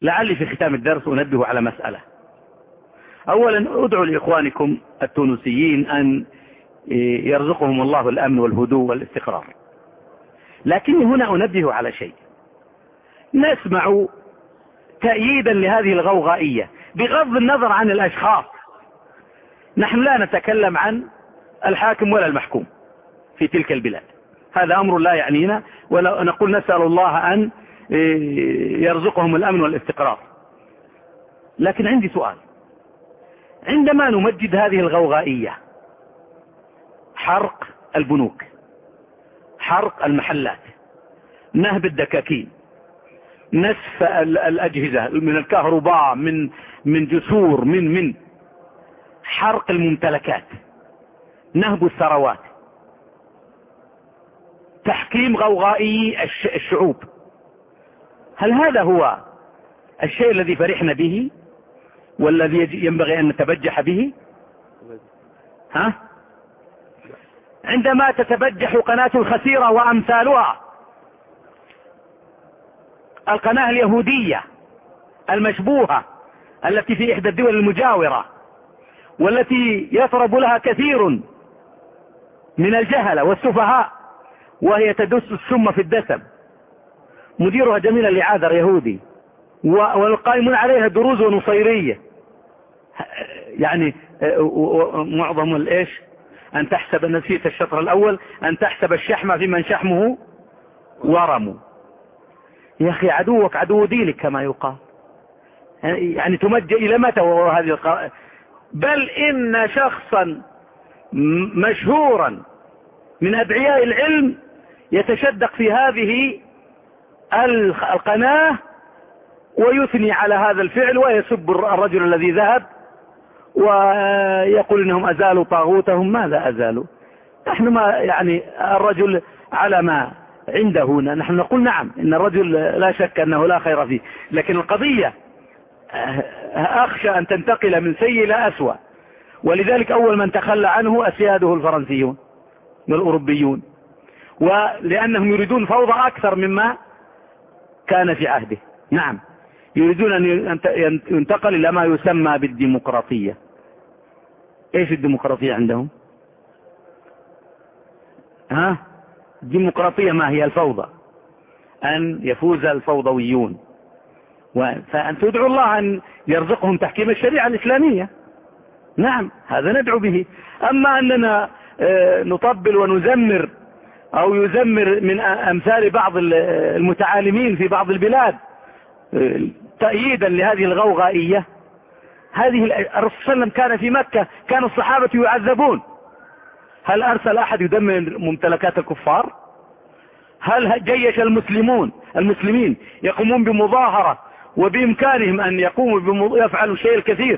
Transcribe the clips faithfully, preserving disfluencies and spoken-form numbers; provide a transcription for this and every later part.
لعلي في ختام الدرس أنبه على مسألة. أولا أدعو لإخوانكم التونسيين أن يرزقهم الله الأمن والهدوء والاستقرار، لكني هنا أنبه على شيء. نسمع تأييدا لهذه الغوغائية بغض النظر عن الأشخاص. نحن لا نتكلم عن الحاكم ولا المحكوم في تلك البلاد، هذا أمر لا يعنينا، ولا نقول نسأل الله أن يرزقهم الأمن والاستقرار. لكن عندي سؤال، عندما نمجد هذه الغوغائية، حرق البنوك، حرق المحلات، نهب الدكاكين، نسف الأجهزة من الكهرباء، من من جسور، من من حرق الممتلكات، نهب الثروات، تحكيم غوغائي الشعوب، هل هذا هو الشيء الذي فرحنا به والذي ينبغي أن نتبجح به؟ ها؟ عندما تتبجح قناة خسيرة وأمثالها، القناة اليهودية المشبوهة التي في إحدى الدول المجاورة، والتي يطرب لها كثير من الجهلة والسفهاء، وهي تدس السم في الدسم، مديرها جميل العاذر يهودي، والقائمون عليها دروز ونصيرية، يعني معظم الإيش أن تحسب نسيت الشطر الأول أن تحسب الشحم في من شحمه ورمه. يا أخي عدوك عدو دينك كما يقال، يعني تمجد إلى متى وهذه القرآن؟ بل إن شخصا مشهورا من أدعياء العلم يتشدق في هذه القناة ويثني على هذا الفعل ويسب الرجل الذي ذهب ويقول إنهم أزالوا طاغوتهم. ماذا أزالوا؟ نحن ما يعني الرجل على ما عنده هنا، نحن نقول نعم إن الرجل لا شك أنه لا خير فيه، لكن القضية أخشى أن تنتقل من سيء إلى أسوأ، ولذلك أول من تخلى عنه أسياده الفرنسيون والأوروبيون، ولأنهم يريدون فوضى أكثر مما كان في عهده. نعم يريدون أن ينتقل إلى ما يسمى بالديمقراطية. إيش الديمقراطية عندهم؟ ها؟ الديمقراطية ما هي؟ الفوضى، أن يفوز الفوضويون، فأن تدعو الله أن يرزقهم تحكيم الشريعة الإسلامية. نعم هذا ندعو به. أما أننا نطبل ونزمر أو يزمر من أمثال بعض المتعالمين في بعض البلاد تأييدا لهذه الغوغائية، هذه الرسول صلى الله عليه وسلم كان في مكة، كان الصحابة يعذبون، هل أرسل أحد يدمر ممتلكات الكفار؟ هل جيش المسلمون المسلمين يقومون بمظاهرة وبإمكانهم أن يقوموا يفعلوا الشيء الكثير؟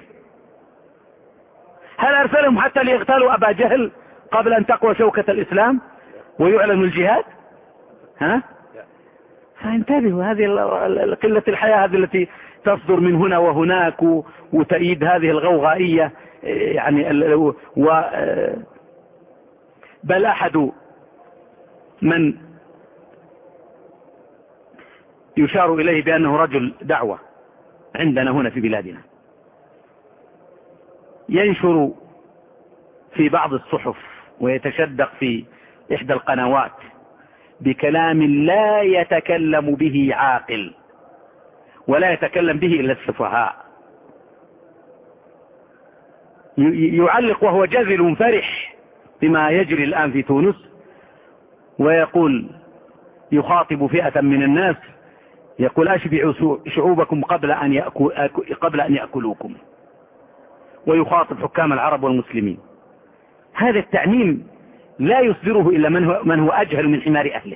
هل أرسلهم حتى ليغتالوا أبا جهل قبل أن تقوى شوكة الإسلام ويعلن الجهاد؟ ها؟ فانتبهوا، هذه قلة الحياة هذه التي تصدر من هنا وهناك وتأييد هذه الغوغائية، يعني و بل أحد من يشار إليه بأنه رجل دعوة عندنا هنا في بلادنا ينشر في بعض الصحف ويتشدق في إحدى القنوات بكلام لا يتكلم به عاقل ولا يتكلم به إلا السفهاء، يعلق وهو جذل فرح بما يجري الآن في تونس، ويقول يخاطب فئة من الناس يقول أشبعوا شعوبكم قبل أن يأكل قبل أن يأكلوكم، ويخاطب حكام العرب والمسلمين. هذا التعميم لا يصدره إلا من هو, من هو أجهل من حمار أهله،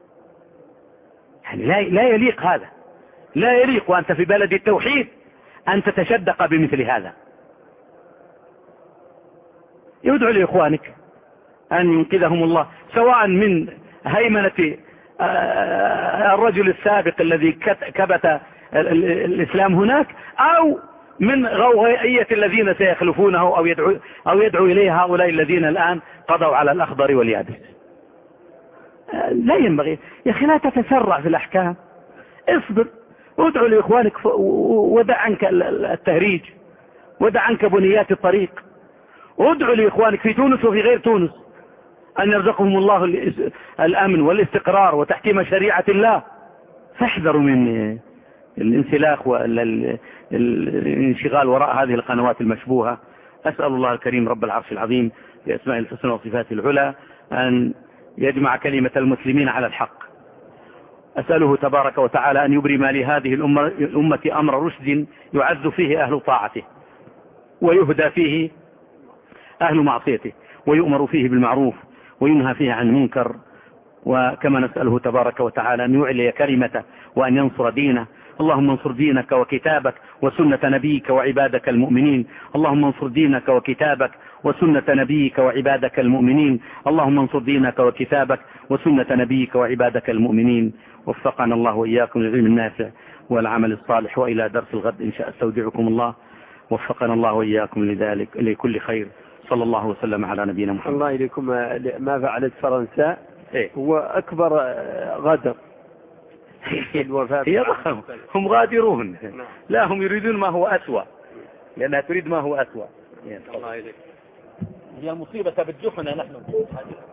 يعني لا, لا يليق هذا، لا يليق وأنت في بلد التوحيد أن تتشدق بمثل هذا. يدعو لإخوانك أن ينقذهم الله، سواء من هيمنة الرجل السابق الذي كبت الإسلام هناك، أو من غوغائية الذين سيخلفونه أو يدعو, أو يدعو إليه هؤلاء الذين الآن قضوا على الأخضر واليابس. لا ينبغي يا أخي لا تتسرع في الأحكام، اصبر. ادعو لإخوانك ودع عنك التهريج، ودع عنك بنيات الطريق. ادعو لإخوانك في تونس وفي غير تونس أن يرزقهم الله الأمن والاستقرار وتحكيم شريعة الله. فاحذروا من الانسلاخ والانشغال وراء هذه القنوات المشبوهة. أسأل الله الكريم رب العرش العظيم بأسماء الحسنى وصفاته العلى أن يجمع كلمة المسلمين على الحق. أسأله تبارك وتعالى أن يبرم لهذه الأمة, الأمة أمر رشد يعز فيه أهل طاعته ويهدى فيه أهل معصيته ويؤمر فيه بالمعروف وينهى فيه عن المنكر. وكما نسأله تبارك وتعالى أن يعلي كلمته وأن ينصر دينه. اللهم انصر دينك وكتابك وسنة نبيك وعبادك المؤمنين. اللهم انصر دينك وكتابك وسنة نبيك وعبادك المؤمنين. اللهم انصر دينك وكتابك وسنة نبيك وعبادك المؤمنين. وفقنا الله وإياكم للعلم النافع والعمل الصالح، وإلى درس الغد إن شاء استودعكم الله. وفقنا الله وإياكم لذلك لكل خير. صلى الله وسلم على نبينا محمد. الله إليكم. ما فعلت فرنسا إيه؟ هو أكبر غدر في الوفاة. هي ضخم. هم غادرون. لا، هم يريدون ما هو أسوأ، لأنها تريد ما هو أسوأ. الله إليك. هي المصيبة بتجحنا نحن.